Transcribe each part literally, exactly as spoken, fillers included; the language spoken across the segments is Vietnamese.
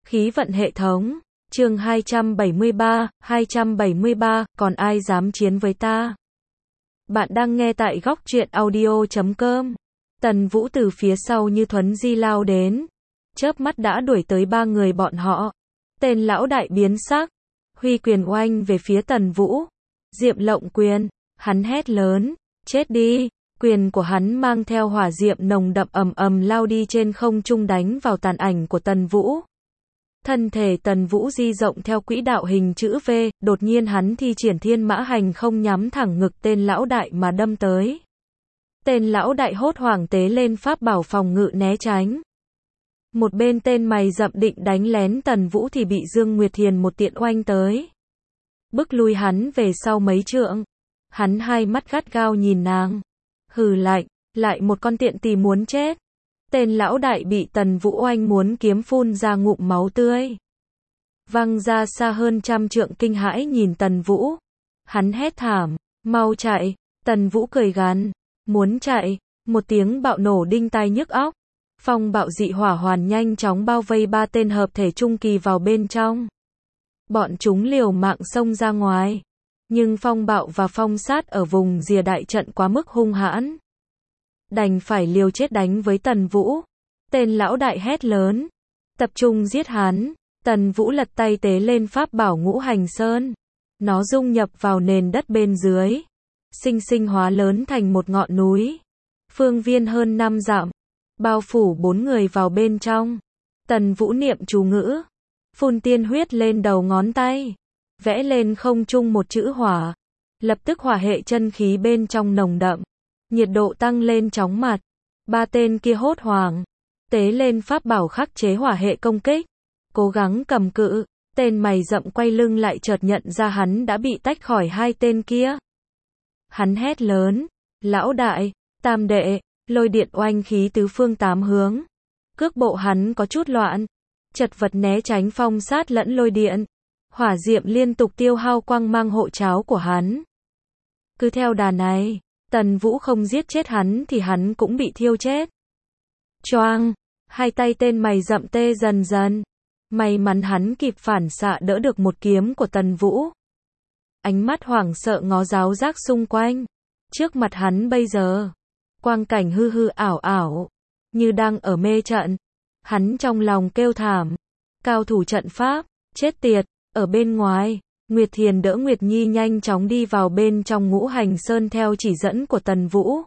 Khí vận hệ thống, chương hai trăm bảy mươi ba, hai trăm bảy mươi ba, còn ai dám chiến với ta? Bạn đang nghe tại góc truyện audio chấm com. Tần Vũ từ phía sau như thuấn di lao đến, chớp mắt đã đuổi tới ba người bọn họ. Tên lão đại biến sắc, huy quyền oanh về phía Tần Vũ. Diệm Lộng quyền, hắn hét lớn, chết đi. Quyền của hắn mang theo hỏa diệm nồng đậm ầm ầm lao đi trên không trung đánh vào tàn ảnh của Tần Vũ. Thân thể Tần Vũ di rộng theo quỹ đạo hình chữ V, đột nhiên hắn thi triển thiên mã hành không nhắm thẳng ngực tên lão đại mà đâm tới. Tên lão đại hốt hoảng tế lên pháp bảo phòng ngự né tránh. Một bên tên mày rậm định đánh lén Tần Vũ thì bị Dương Nguyệt Thiền một tiện oanh tới, bức lui hắn về sau mấy trượng. Hắn hai mắt gắt gao nhìn nàng, hừ lạnh, lại một con tiện tỳ muốn chết. Tên lão đại bị Tần Vũ oanh muốn kiếm phun ra ngụm máu tươi, văng ra xa hơn trăm trượng kinh hãi nhìn Tần Vũ. Hắn hét thảm, mau chạy. Tần Vũ cười gằn, muốn chạy. Một tiếng bạo nổ đinh tai nhức óc. Phong bạo dị hỏa hoàn nhanh chóng bao vây ba tên hợp thể trung kỳ vào bên trong. Bọn chúng liều mạng xông ra ngoài, nhưng phong bạo và phong sát ở vùng rìa đại trận quá mức hung hãn, đành phải liều chết đánh với Tần Vũ. Tên lão đại hét lớn, tập trung giết hắn. Tần Vũ lật tay tế lên pháp bảo Ngũ Hành Sơn, nó dung nhập vào nền đất bên dưới, sinh sinh hóa lớn thành một ngọn núi, phương viên hơn năm dặm, bao phủ bốn người vào bên trong. Tần Vũ niệm chú ngữ, phun tiên huyết lên đầu ngón tay, vẽ lên không trung một chữ hỏa. Lập tức hỏa hệ chân khí bên trong nồng đậm, nhiệt độ tăng lên chóng mặt. Ba tên kia hốt hoảng, tế lên pháp bảo khắc chế hỏa hệ công kích, cố gắng cầm cự. Tên mày rậm quay lưng lại chợt nhận ra hắn đã bị tách khỏi hai tên kia. Hắn hét lớn, lão đại, tam đệ, lôi điện oanh khí tứ phương tám hướng. Cước bộ hắn có chút loạn, chật vật né tránh phong sát lẫn lôi điện. Hỏa diệm liên tục tiêu hao quang mang hộ cháo của hắn. Cứ theo đà này, Tần Vũ không giết chết hắn thì hắn cũng bị thiêu chết. Choang, hai tay tên mày rậm tê dần dần. May mắn hắn kịp phản xạ đỡ được một kiếm của Tần Vũ. Ánh mắt hoảng sợ ngó giáo giác xung quanh. Trước mặt hắn bây giờ, quang cảnh hư hư ảo ảo, như đang ở mê trận. Hắn trong lòng kêu thảm, cao thủ trận pháp, chết tiệt. Ở bên ngoài, Nguyệt Thiền đỡ Nguyệt Nhi nhanh chóng đi vào bên trong Ngũ Hành Sơn theo chỉ dẫn của Tần Vũ.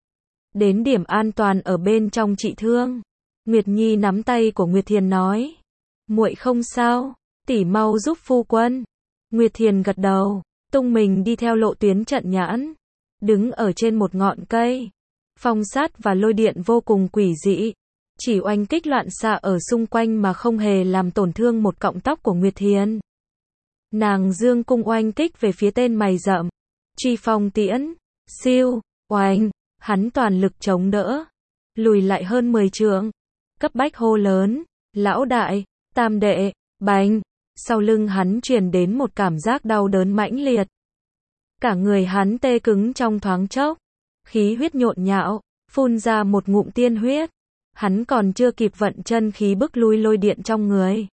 Đến điểm an toàn ở bên trong trị thương, Nguyệt Nhi nắm tay của Nguyệt Thiền nói, muội không sao, tỷ mau giúp phu quân. Nguyệt Thiền gật đầu, tung mình đi theo lộ tuyến trận nhãn, đứng ở trên một ngọn cây. Phong sát và lôi điện vô cùng quỷ dị, chỉ oanh kích loạn xạ ở xung quanh mà không hề làm tổn thương một cọng tóc của Nguyệt Thiền. Nàng dương cung oanh kích về phía tên mày rậm, truy phong tiễn, siêu, oanh, hắn toàn lực chống đỡ, lùi lại hơn mười trượng, cấp bách hô lớn, lão đại, tam đệ, bành. Sau lưng hắn truyền đến một cảm giác đau đớn mãnh liệt. Cả người hắn tê cứng trong thoáng chốc, khí huyết nhộn nhạo, phun ra một ngụm tiên huyết. Hắn còn chưa kịp vận chân khí bức lui lôi điện trong người,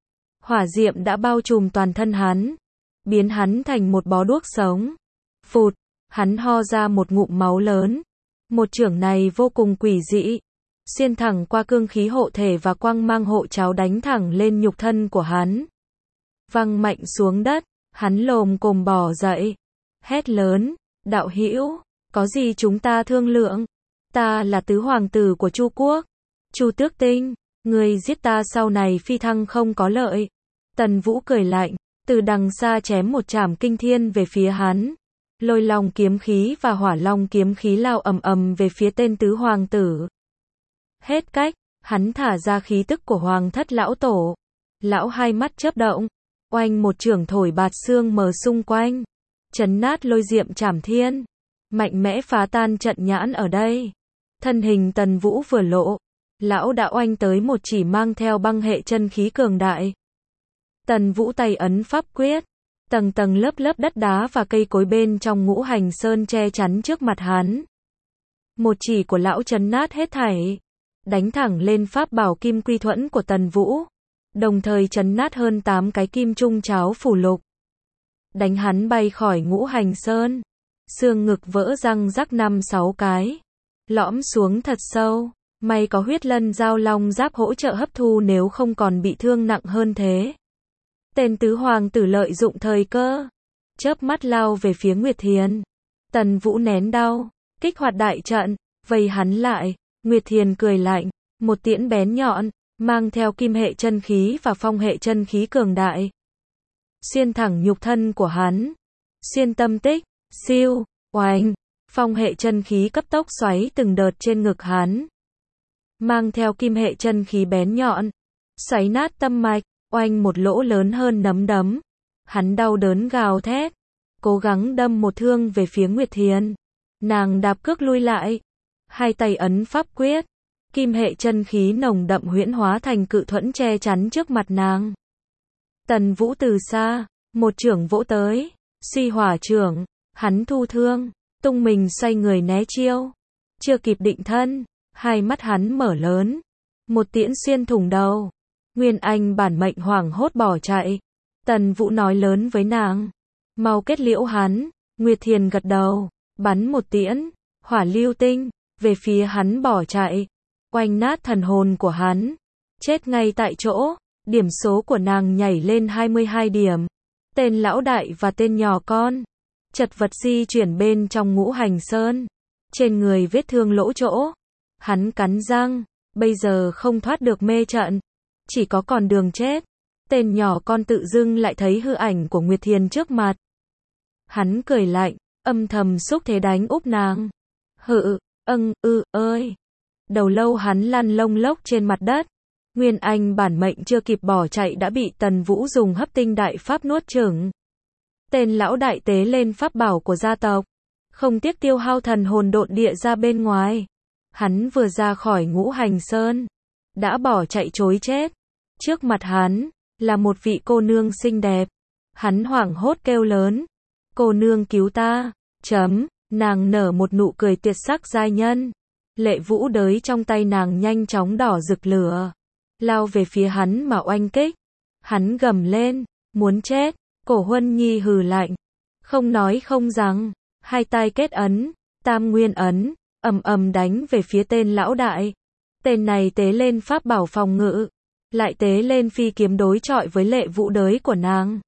hỏa diệm đã bao trùm toàn thân hắn, biến hắn thành một bó đuốc sống. Phụt, hắn ho ra một ngụm máu lớn. Một chưởng này vô cùng quỷ dị, xuyên thẳng qua cương khí hộ thể và quang mang hộ cháo đánh thẳng lên nhục thân của hắn. Văng mạnh xuống đất, hắn lồm cồm bò dậy, hét lớn, đạo hữu, có gì chúng ta thương lượng? Ta là tứ hoàng tử của Chu quốc, Chu Tước Tinh, người giết ta sau này phi thăng không có lợi. Tần Vũ cười lạnh, từ đằng xa chém một chảm kinh thiên về phía hắn. Lôi long kiếm khí và hỏa long kiếm khí lao ầm ầm về phía tên tứ hoàng tử. Hết cách, hắn thả ra khí tức của hoàng thất lão tổ. Lão hai mắt chớp động, oanh một chưởng thổi bạt xương mờ xung quanh, chấn nát lôi diệm trảm thiên, mạnh mẽ phá tan trận nhãn ở đây. Thân hình Tần Vũ vừa lộ, lão đã oanh tới một chỉ mang theo băng hệ chân khí cường đại. Tần Vũ tay ấn pháp quyết, tầng tầng lớp lớp đất đá và cây cối bên trong Ngũ Hành Sơn che chắn trước mặt hắn. Một chỉ của lão chấn nát hết thảy, đánh thẳng lên pháp bảo Kim Quy Thuẫn của Tần Vũ. đồng thời trấn nát hơn tám cái kim trung cháo phủ lục. Đánh hắn bay khỏi Ngũ Hành Sơn. Xương ngực vỡ răng rắc năm sáu cái. Lõm xuống thật sâu. May có huyết lân giao long giáp hỗ trợ hấp thu nếu không còn bị thương nặng hơn thế. Tên tứ hoàng tử lợi dụng thời cơ. Chớp mắt lao về phía Nguyệt Thiền. Tần Vũ nén đau. Kích hoạt đại trận. Vây hắn lại. Nguyệt Thiền cười lạnh. Một tiễn bén nhọn. Mang theo kim hệ chân khí và phong hệ chân khí cường đại. Xuyên thẳng nhục thân của hắn. Xuyên tâm tích. Siêu. Oanh. Phong hệ chân khí cấp tốc xoáy từng đợt trên ngực hắn. Mang theo kim hệ chân khí bén nhọn. Xoáy nát tâm mạch. Oanh một lỗ lớn hơn nắm đấm. Hắn đau đớn gào thét. Cố gắng đâm một thương về phía Nguyệt Thiền. Nàng đạp cước lui lại. Hai tay ấn pháp quyết. Kim hệ chân khí nồng đậm huyễn hóa thành cự thuẫn che chắn trước mặt nàng. Tần Vũ từ xa, một chưởng vỗ tới. Suy hỏa chưởng. Hắn thu thương. Tung mình xoay người né chiêu. Chưa kịp định thân. Hai mắt hắn mở lớn. Một tiễn xuyên thủng đầu. Nguyên Anh bản mệnh hoảng hốt bỏ chạy. Tần Vũ nói lớn với nàng. Mau kết liễu hắn. Nguyệt Thiền gật đầu. Bắn một tiễn. Hỏa lưu tinh. Về phía hắn bỏ chạy. Oanh nát thần hồn của hắn. Chết ngay tại chỗ. Điểm số của nàng nhảy lên hai mươi hai điểm. Tên lão đại và tên nhỏ con. Chật vật di chuyển bên trong Ngũ Hành Sơn. Trên người vết thương lỗ chỗ. Hắn cắn răng. Bây giờ không thoát được mê trận. Chỉ có con đường chết. Tên nhỏ con tự dưng lại thấy hư ảnh của Nguyệt Thiền trước mặt. Hắn cười lạnh. Âm thầm xúc thế đánh úp nàng. Hự. Âng. Ư. Ơi. Đầu lâu hắn lăn lông lốc trên mặt đất. Nguyên Anh bản mệnh chưa kịp bỏ chạy đã bị Tần Vũ dùng hấp tinh đại pháp nuốt chửng. Tên lão đại tế lên pháp bảo của gia tộc. Không tiếc tiêu hao thần hồn độn địa ra bên ngoài. Hắn vừa ra khỏi Ngũ Hành Sơn. Đã bỏ chạy trối chết. Trước mặt hắn, là một vị cô nương xinh đẹp. Hắn hoảng hốt kêu lớn. Cô nương cứu ta. Chấm. Nàng nở một nụ cười tuyệt sắc giai nhân. Lệ vũ đới trong tay nàng nhanh chóng đỏ rực lửa. Lao về phía hắn mà oanh kích. Hắn gầm lên. Muốn chết. Cổ Huân Nhi hừ lạnh. Không nói không rằng. Hai tay kết ấn. Tam nguyên ấn. Ầm ầm đánh về phía tên lão đại. Tên này tế lên pháp bảo phòng ngự. Lại tế lên phi kiếm đối chọi với lệ vũ đới của nàng.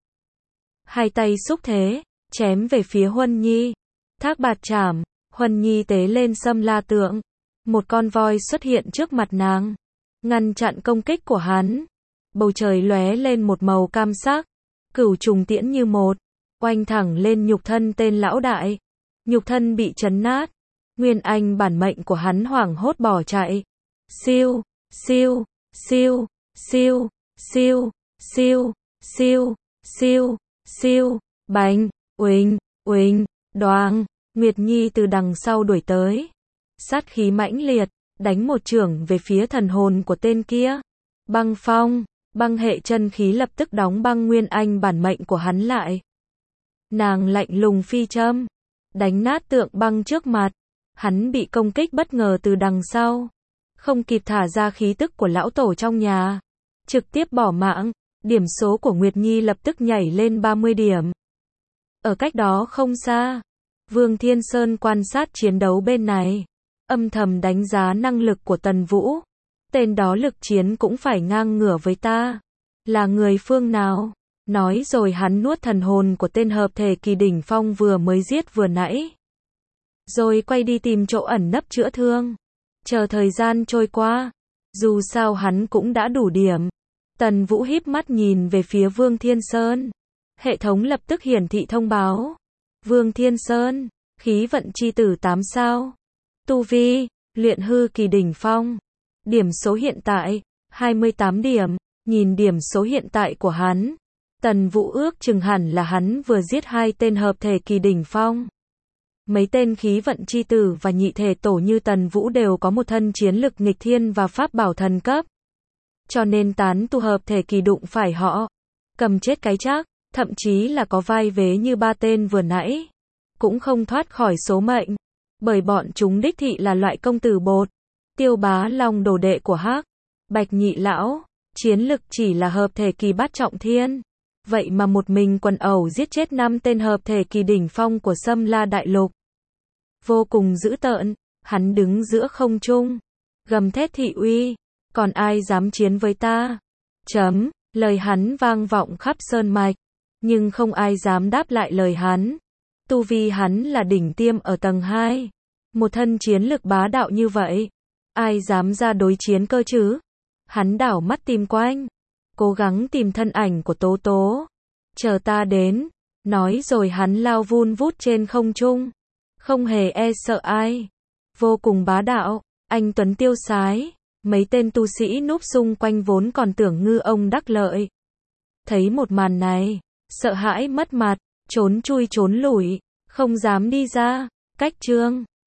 Hai tay xúc thế. Chém về phía Huân Nhi. Thác bạt chảm. Huân Nhi tế lên Sâm La Tượng. Một con voi xuất hiện trước mặt nàng. Ngăn chặn công kích của hắn. Bầu trời lóe lên một màu cam sắc. Cửu trùng tiễn như một. Oanh thẳng lên nhục thân tên lão đại. Nhục thân bị chấn nát. Nguyên Anh bản mệnh của hắn hoảng hốt bỏ chạy. Siêu. Siêu. Siêu. Siêu. Siêu. Siêu. Siêu. Siêu. Siêu. Bành. Uỳnh. Uỳnh. Đoàng. Nguyệt Nhi từ đằng sau đuổi tới. Sát khí mãnh liệt. Đánh một chưởng về phía thần hồn của tên kia. Băng phong. Băng hệ chân khí lập tức đóng băng Nguyên Anh bản mệnh của hắn lại. Nàng lạnh lùng phi châm. Đánh nát tượng băng trước mặt. Hắn bị công kích bất ngờ từ đằng sau. Không kịp thả ra khí tức của lão tổ trong nhà. Trực tiếp bỏ mạng. Điểm số của Nguyệt Nhi lập tức nhảy lên ba mươi điểm. Ở cách đó không xa. Vương Thiên Sơn quan sát chiến đấu bên này. Âm thầm đánh giá năng lực của Tần Vũ. Tên đó lực chiến cũng phải ngang ngửa với ta. Là người phương nào? Nói rồi hắn nuốt thần hồn của tên hợp thể kỳ đỉnh phong vừa mới giết vừa nãy. Rồi quay đi tìm chỗ ẩn nấp chữa thương. Chờ thời gian trôi qua. Dù sao hắn cũng đã đủ điểm. Tần Vũ híp mắt nhìn về phía Vương Thiên Sơn. Hệ thống lập tức hiển thị thông báo. Vương Thiên Sơn, khí vận chi tử tám sao. Tu vi, luyện hư kỳ đỉnh phong. Điểm số hiện tại, hai mươi tám điểm. Nhìn điểm số hiện tại của hắn. Tần Vũ ước chừng hẳn là hắn vừa giết hai tên hợp thể kỳ đỉnh phong. Mấy tên khí vận chi tử và nhị thể tổ như Tần Vũ đều có một thân chiến lực nghịch thiên và pháp bảo thần cấp. Cho nên tán tu hợp thể kỳ đụng phải họ. Cầm chết cái chắc, thậm chí là có vai vế như ba tên vừa nãy. Cũng không thoát khỏi số mệnh. Bởi bọn chúng đích thị là loại công tử bột. Tiêu Bá Long đồ đệ của Hắc Bạch nhị lão. Chiến lực chỉ là hợp thể kỳ bát trọng thiên. Vậy mà một mình quần ẩu giết chết năm tên hợp thể kỳ đỉnh phong của Sâm La Đại Lục. Vô cùng dữ tợn, hắn đứng giữa không trung, gầm thét thị uy, còn ai dám chiến với ta? Chấm, lời hắn vang vọng khắp sơn mạch, nhưng không ai dám đáp lại lời hắn. Tu vi hắn là đỉnh tiêm ở tầng hai, một thân chiến lực bá đạo như vậy, ai dám ra đối chiến cơ chứ? Hắn đảo mắt tìm quanh, cố gắng tìm thân ảnh của Tố Tố. Chờ ta đến, nói rồi hắn lao vun vút trên không trung, không hề e sợ ai. Vô cùng bá đạo, anh tuấn tiêu sái, mấy tên tu sĩ núp xung quanh vốn còn tưởng ngư ông đắc lợi. Thấy một màn này, sợ hãi mất mặt, trốn chui trốn lủi, không dám đi ra. Cách chương